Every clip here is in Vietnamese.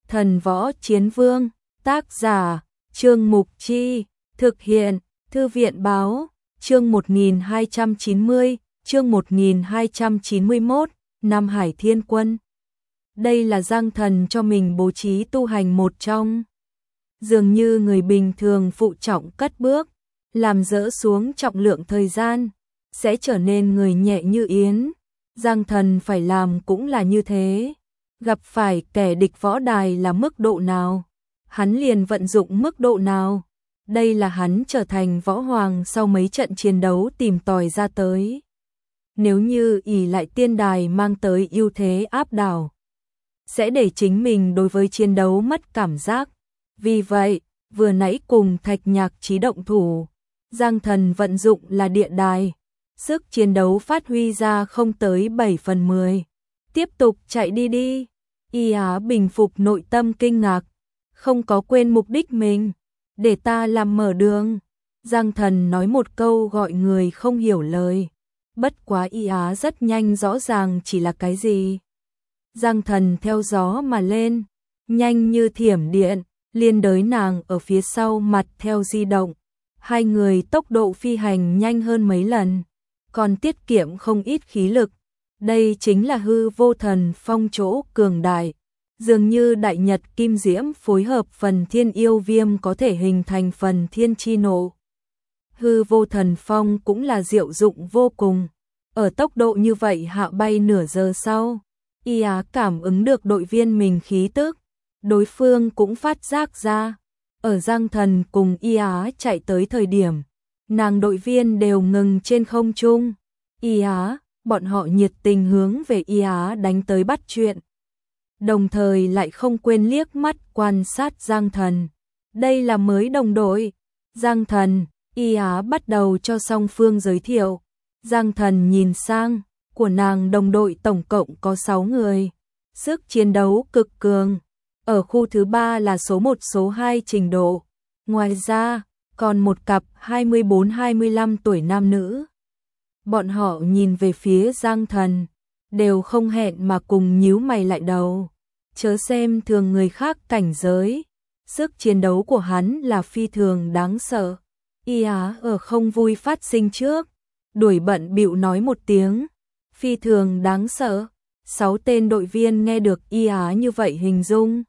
Thần Võ Chiến Vương, tác giả, Trương Mục Chi, thực hiện, Thư viện Báo, chương 1290, chương 1291, Nam Hải Thiên Quân. Đây là Giang Thần cho mình bố trí tu hành một trong. Dường như người bình thường phụ trọng cất bước, làm dỡ xuống trọng lượng thời gian, sẽ trở nên người nhẹ như yến. Giang Thần phải làm cũng là như thế. Gặp phải kẻ địch võ đài là mức độ nào, hắn liền vận dụng mức độ nào. Đây là hắn trở thành võ hoàng sau mấy trận chiến đấu tìm tòi ra tới. Nếu như ỷ lại tiên đài mang tới ưu thế áp đảo, sẽ để chính mình đối với chiến đấu mất cảm giác. Vì vậy, vừa nãy cùng Thạch Nhạc Chí động thủ, Giang Thần vận dụng là địa đài, sức chiến đấu phát huy ra không tới 7/10. Tiếp tục chạy đi. Y Á bình phục nội tâm kinh ngạc, không có quên mục đích mình, để ta làm mở đường. Giang Thần nói một câu gọi người không hiểu lời, bất quá Y Á rất nhanh rõ ràng chỉ là cái gì. Giang Thần theo gió mà lên, nhanh như thiểm điện, liên đới nàng ở phía sau mặt theo di động. Hai người tốc độ phi hành nhanh hơn mấy lần, còn tiết kiệm không ít khí lực. Đây chính là Hư Vô Thần Phong chỗ cường đại. Dường như đại nhật kim diễm phối hợp phần thiên yêu viêm có thể hình thành phần thiên chi nộ. Hư Vô Thần Phong cũng là diệu dụng vô cùng. Ở tốc độ như vậy hạ bay nửa giờ sau, Y Á cảm ứng được đội viên mình khí tức. Đối phương cũng phát giác ra. Ở Giang Thần cùng Y Á chạy tới thời điểm, nàng đội viên đều ngừng trên không trung. Y Á, bọn họ nhiệt tình hướng về Y Á đánh tới bắt chuyện. Đồng thời lại không quên liếc mắt quan sát Giang Thần. Đây là mới đồng đội. Giang Thần, Y Á bắt đầu cho song phương giới thiệu. Giang Thần nhìn sang, của nàng đồng đội tổng cộng có 6 người. Sức chiến đấu cực cường. Ở khu thứ 3 là số 1 số 2 trình độ. Ngoài ra, còn một cặp 24-25 tuổi nam nữ. Bọn họ nhìn về phía Giang Thần, đều không hẹn mà cùng nhíu mày lại đầu. Chớ xem thường người khác cảnh giới, sức chiến đấu của hắn là phi thường đáng sợ. Y Á ở không vui phát sinh trước, đuổi bận bịu nói một tiếng, phi thường đáng sợ. 6 tên đội viên nghe được Y Á như vậy hình dung,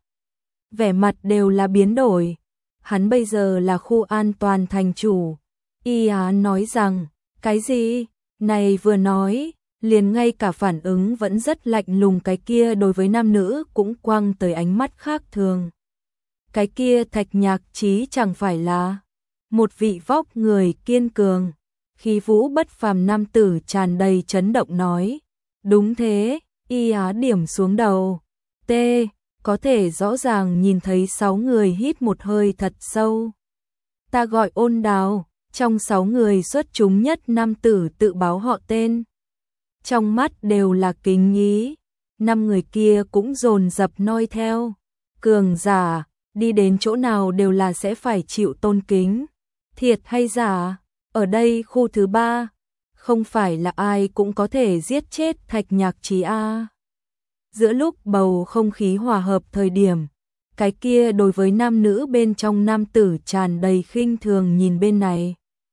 vẻ mặt đều là biến đổi. Hắn bây giờ là khu an toàn thành chủ. Y Á nói rằng, cái gì? Này vừa nói, liền ngay cả phản ứng vẫn rất lạnh lùng cái kia đối với nam nữ cũng quăng tới ánh mắt khác thường. Cái kia Thạch Nhạc Chí chẳng phải là một vị vóc người kiên cường, khí vũ bất phàm nam tử tràn đầy chấn động nói. Đúng thế, Y Á điểm xuống đầu. T, có thể rõ ràng nhìn thấy 6 người hít một hơi thật sâu. Ta gọi Ôn Đào. Trong 6 người xuất chúng nhất nam tử tự báo họ tên. Trong mắt đều là kính ý. 5 người kia cũng dồn dập noi theo. Cường giả, đi đến chỗ nào đều là sẽ phải chịu tôn kính. Thiệt hay giả, ở đây khu thứ 3, không phải là ai cũng có thể giết chết Thạch Nhạc Chí a. Giữa lúc bầu không khí hòa hợp thời điểm, cái kia đối với nam nữ bên trong nam tử tràn đầy khinh thường nhìn bên này.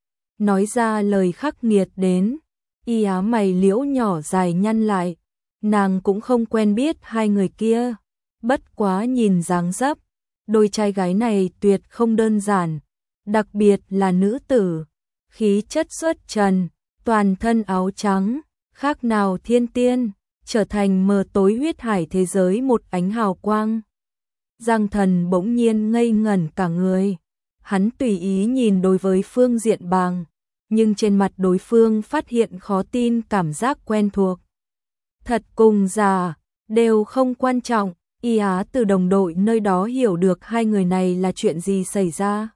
Nói ra lời khắc nghiệt đến, Y Á mày liễu nhỏ dài nhăn lại, nàng cũng không quen biết hai người kia, bất quá nhìn dáng dấp, đôi trai gái này tuyệt không đơn giản, đặc biệt là nữ tử, khí chất xuất trần, toàn thân áo trắng, khác nào thiên tiên, trở thành mờ tối huyết hải thế giới một ánh hào quang. Giang Thần bỗng nhiên ngây ngẩn cả người. Hắn tùy ý nhìn đối với phương diện bàng, nhưng trên mặt đối phương phát hiện khó tin cảm giác quen thuộc. Thật cùng giả, đều không quan trọng. Y Á từ đồng đội nơi đó hiểu được hai người này là chuyện gì xảy ra.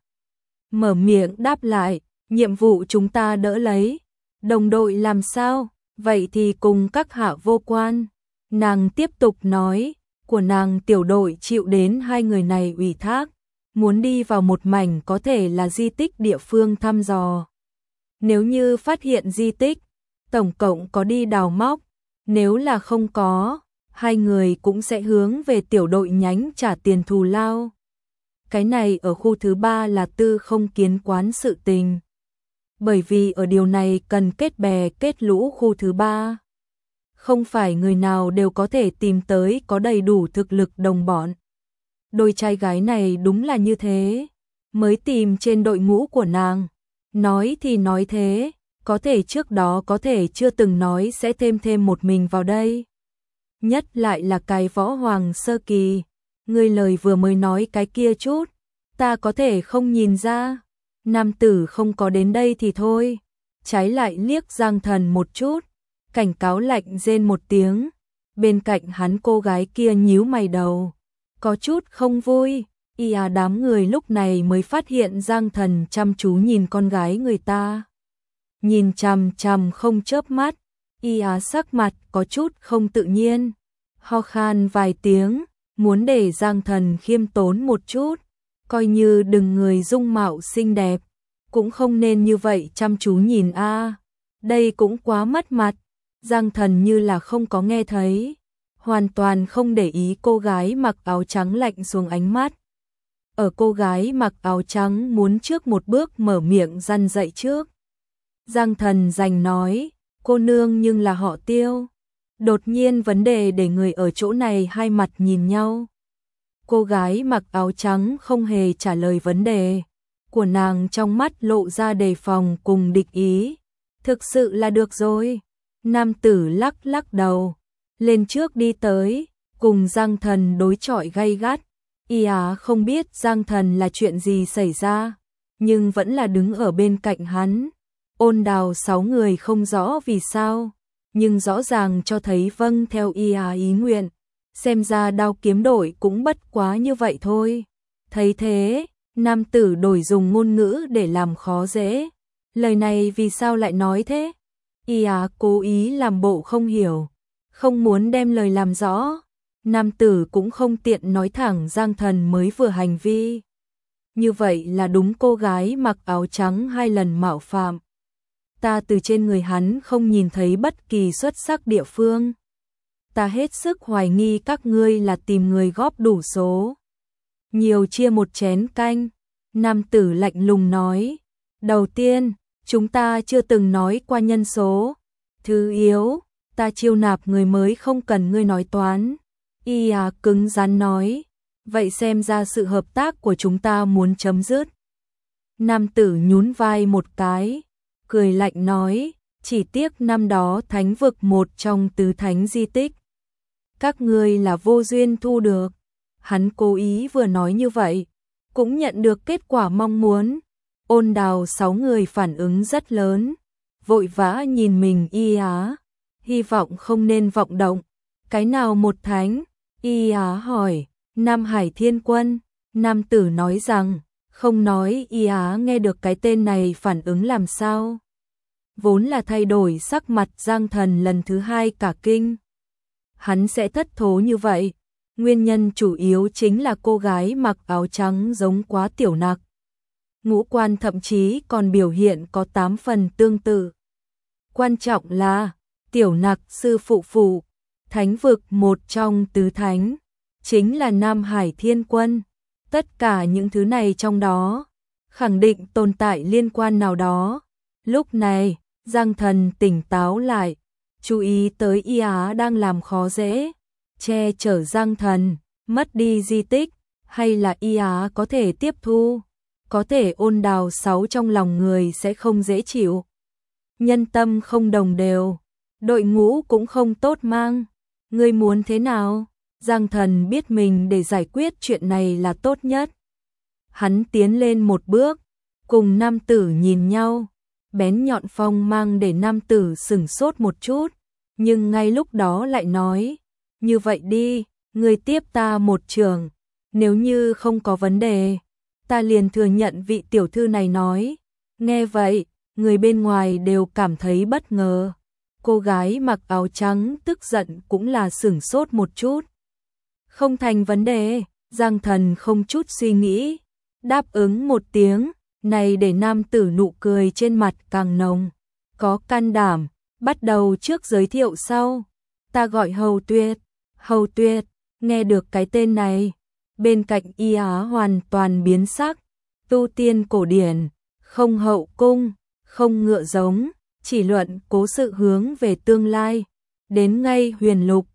Mở miệng đáp lại, nhiệm vụ chúng ta đỡ lấy. Đồng đội làm sao? Vậy thì cùng các hạ vô quan. Nàng tiếp tục nói, của nàng tiểu đội chịu đến hai người này ủy thác, muốn đi vào một mảnh có thể là di tích địa phương thăm dò. Nếu như phát hiện di tích, tổng cộng có đi đào móc, nếu là không có, hai người cũng sẽ hướng về tiểu đội nhánh trả tiền thù lao. Cái này ở khu thứ 3 là tư không kiến quán sự tình. Bởi vì ở điều này cần kết bè kết lũ khu thứ 3. Không phải người nào đều có thể tìm tới có đầy đủ thực lực đồng bọn. Đôi trai gái này đúng là như thế. Mới tìm trên đội ngũ của nàng. Nói thì nói thế, có thể trước đó có thể chưa từng nói sẽ thêm một mình vào đây. Nhất lại là cái võ hoàng sơ kỳ. Ngươi lời vừa mới nói cái kia chút, ta có thể không nhìn ra. Nam tử không có đến đây thì thôi. Trái lại liếc Giang Thần một chút, cảnh cáo lạnh rên một tiếng. Bên cạnh hắn cô gái kia nhíu mày đầu, có chút không vui. Đám người lúc này mới phát hiện Giang Thần chăm chú nhìn con gái người ta. Nhìn chằm chằm không chớp mắt, sắc mặt có chút không tự nhiên. Ho khan vài tiếng, muốn để Giang Thần khiêm tốn một chút. Coi như đừng người dung mạo xinh đẹp, cũng không nên như vậy chăm chú nhìn a. Đây cũng quá mất mặt. Giang Thần như là không có nghe thấy, hoàn toàn không để ý cô gái mặc áo trắng lạnh xuống ánh mắt. Ở cô gái mặc áo trắng muốn trước một bước mở miệng răn dạy trước. Giang Thần giành nói, cô nương nhưng là họ Tiêu. Đột nhiên vấn đề để người ở chỗ này hai mặt nhìn nhau. Cô gái mặc áo trắng không hề trả lời vấn đề của nàng, trong mắt lộ ra đề phòng cùng địch ý. Thực sự là được rồi. Nam tử lắc lắc đầu, lên trước đi tới, cùng Giang Thần đối chọi gay gắt. Không biết Giang Thần là chuyện gì xảy ra, nhưng vẫn là đứng ở bên cạnh hắn. Ôn Đào 6 người không rõ vì sao, nhưng rõ ràng cho thấy vâng theo ý nguyện. Xem ra đao kiếm đội cũng bất quá như vậy thôi. Thấy thế, nam tử đổi dùng ngôn ngữ để làm khó dễ. Lời này vì sao lại nói thế? Cố ý làm bộ không hiểu, không muốn đem lời làm rõ. Nam tử cũng không tiện nói thẳng Giang Thần mới vừa hành vi. Như vậy là đúng cô gái mặc áo trắng 2 lần mạo phạm. Ta từ trên người hắn không nhìn thấy bất kỳ xuất sắc địa phương. Ta hết sức hoài nghi các ngươi là tìm người góp đủ số. Nhiều chia một chén canh. Nam tử lạnh lùng nói. Đầu tiên, chúng ta chưa từng nói qua nhân số. Thứ yếu, ta chiêu nạp người mới không cần ngươi nói toán. Cứng rắn nói. Vậy xem ra sự hợp tác của chúng ta muốn chấm dứt. Nam tử nhún vai một cái, cười lạnh nói, chỉ tiếc năm đó thánh vực một trong tứ thánh di tích. Các ngươi là vô duyên thu được. Hắn cố ý vừa nói như vậy, cũng nhận được kết quả mong muốn. Ôn Đào 6 người phản ứng rất lớn, vội vã nhìn mình hy vọng không nên vọng động. Cái nào một thánh? Hỏi. Nam Hải Thiên Quân. Nam tử nói rằng, không nói. Nghe được cái tên này phản ứng làm sao? Vốn là thay đổi sắc mặt Giang Thần lần thứ 2 cả kinh. Hắn sẽ thất thố như vậy, nguyên nhân chủ yếu chính là cô gái mặc áo trắng giống quá Tiểu Nặc. Ngũ quan thậm chí còn biểu hiện có 8 phần tương tự. Quan trọng là, Tiểu Nặc sư phụ, thánh vực một trong tứ thánh, chính là Nam Hải Thiên Quân. Tất cả những thứ này trong đó, khẳng định tồn tại liên quan nào đó. Lúc này, Giang Thần tỉnh táo lại, chú ý tới đang làm khó dễ, che chở Giang Thần, mất đi di tích, hay là có thể tiếp thu, có thể Ôn Đào 6 trong lòng người sẽ không dễ chịu. Nhân tâm không đồng đều, đội ngũ cũng không tốt mang. Ngươi muốn thế nào? Giang Thần biết mình để giải quyết chuyện này là tốt nhất. Hắn tiến lên một bước, cùng nam tử nhìn nhau, bén nhọn phong mang để nam tử sửng sốt một chút, nhưng ngay lúc đó lại nói, như vậy đi, ngươi tiếp ta một trường, nếu như không có vấn đề, ta liền thừa nhận vị tiểu thư này nói. Nghe vậy, người bên ngoài đều cảm thấy bất ngờ. Cô gái mặc áo trắng tức giận cũng là sửng sốt một chút. Không thành vấn đề, Giang Thần không chút suy nghĩ, đáp ứng một tiếng, này để nam tử nụ cười trên mặt càng nồng. Có can đảm, bắt đầu trước giới thiệu sau. Ta gọi Hầu Tuyệt. Hầu Tuyệt, nghe được cái tên này, bên cạnh Y Á hoàn toàn biến sắc, tu tiên cổ điển, không hậu cung, không ngựa giống, chỉ luận cố sự hướng về tương lai, đến ngay huyền lục,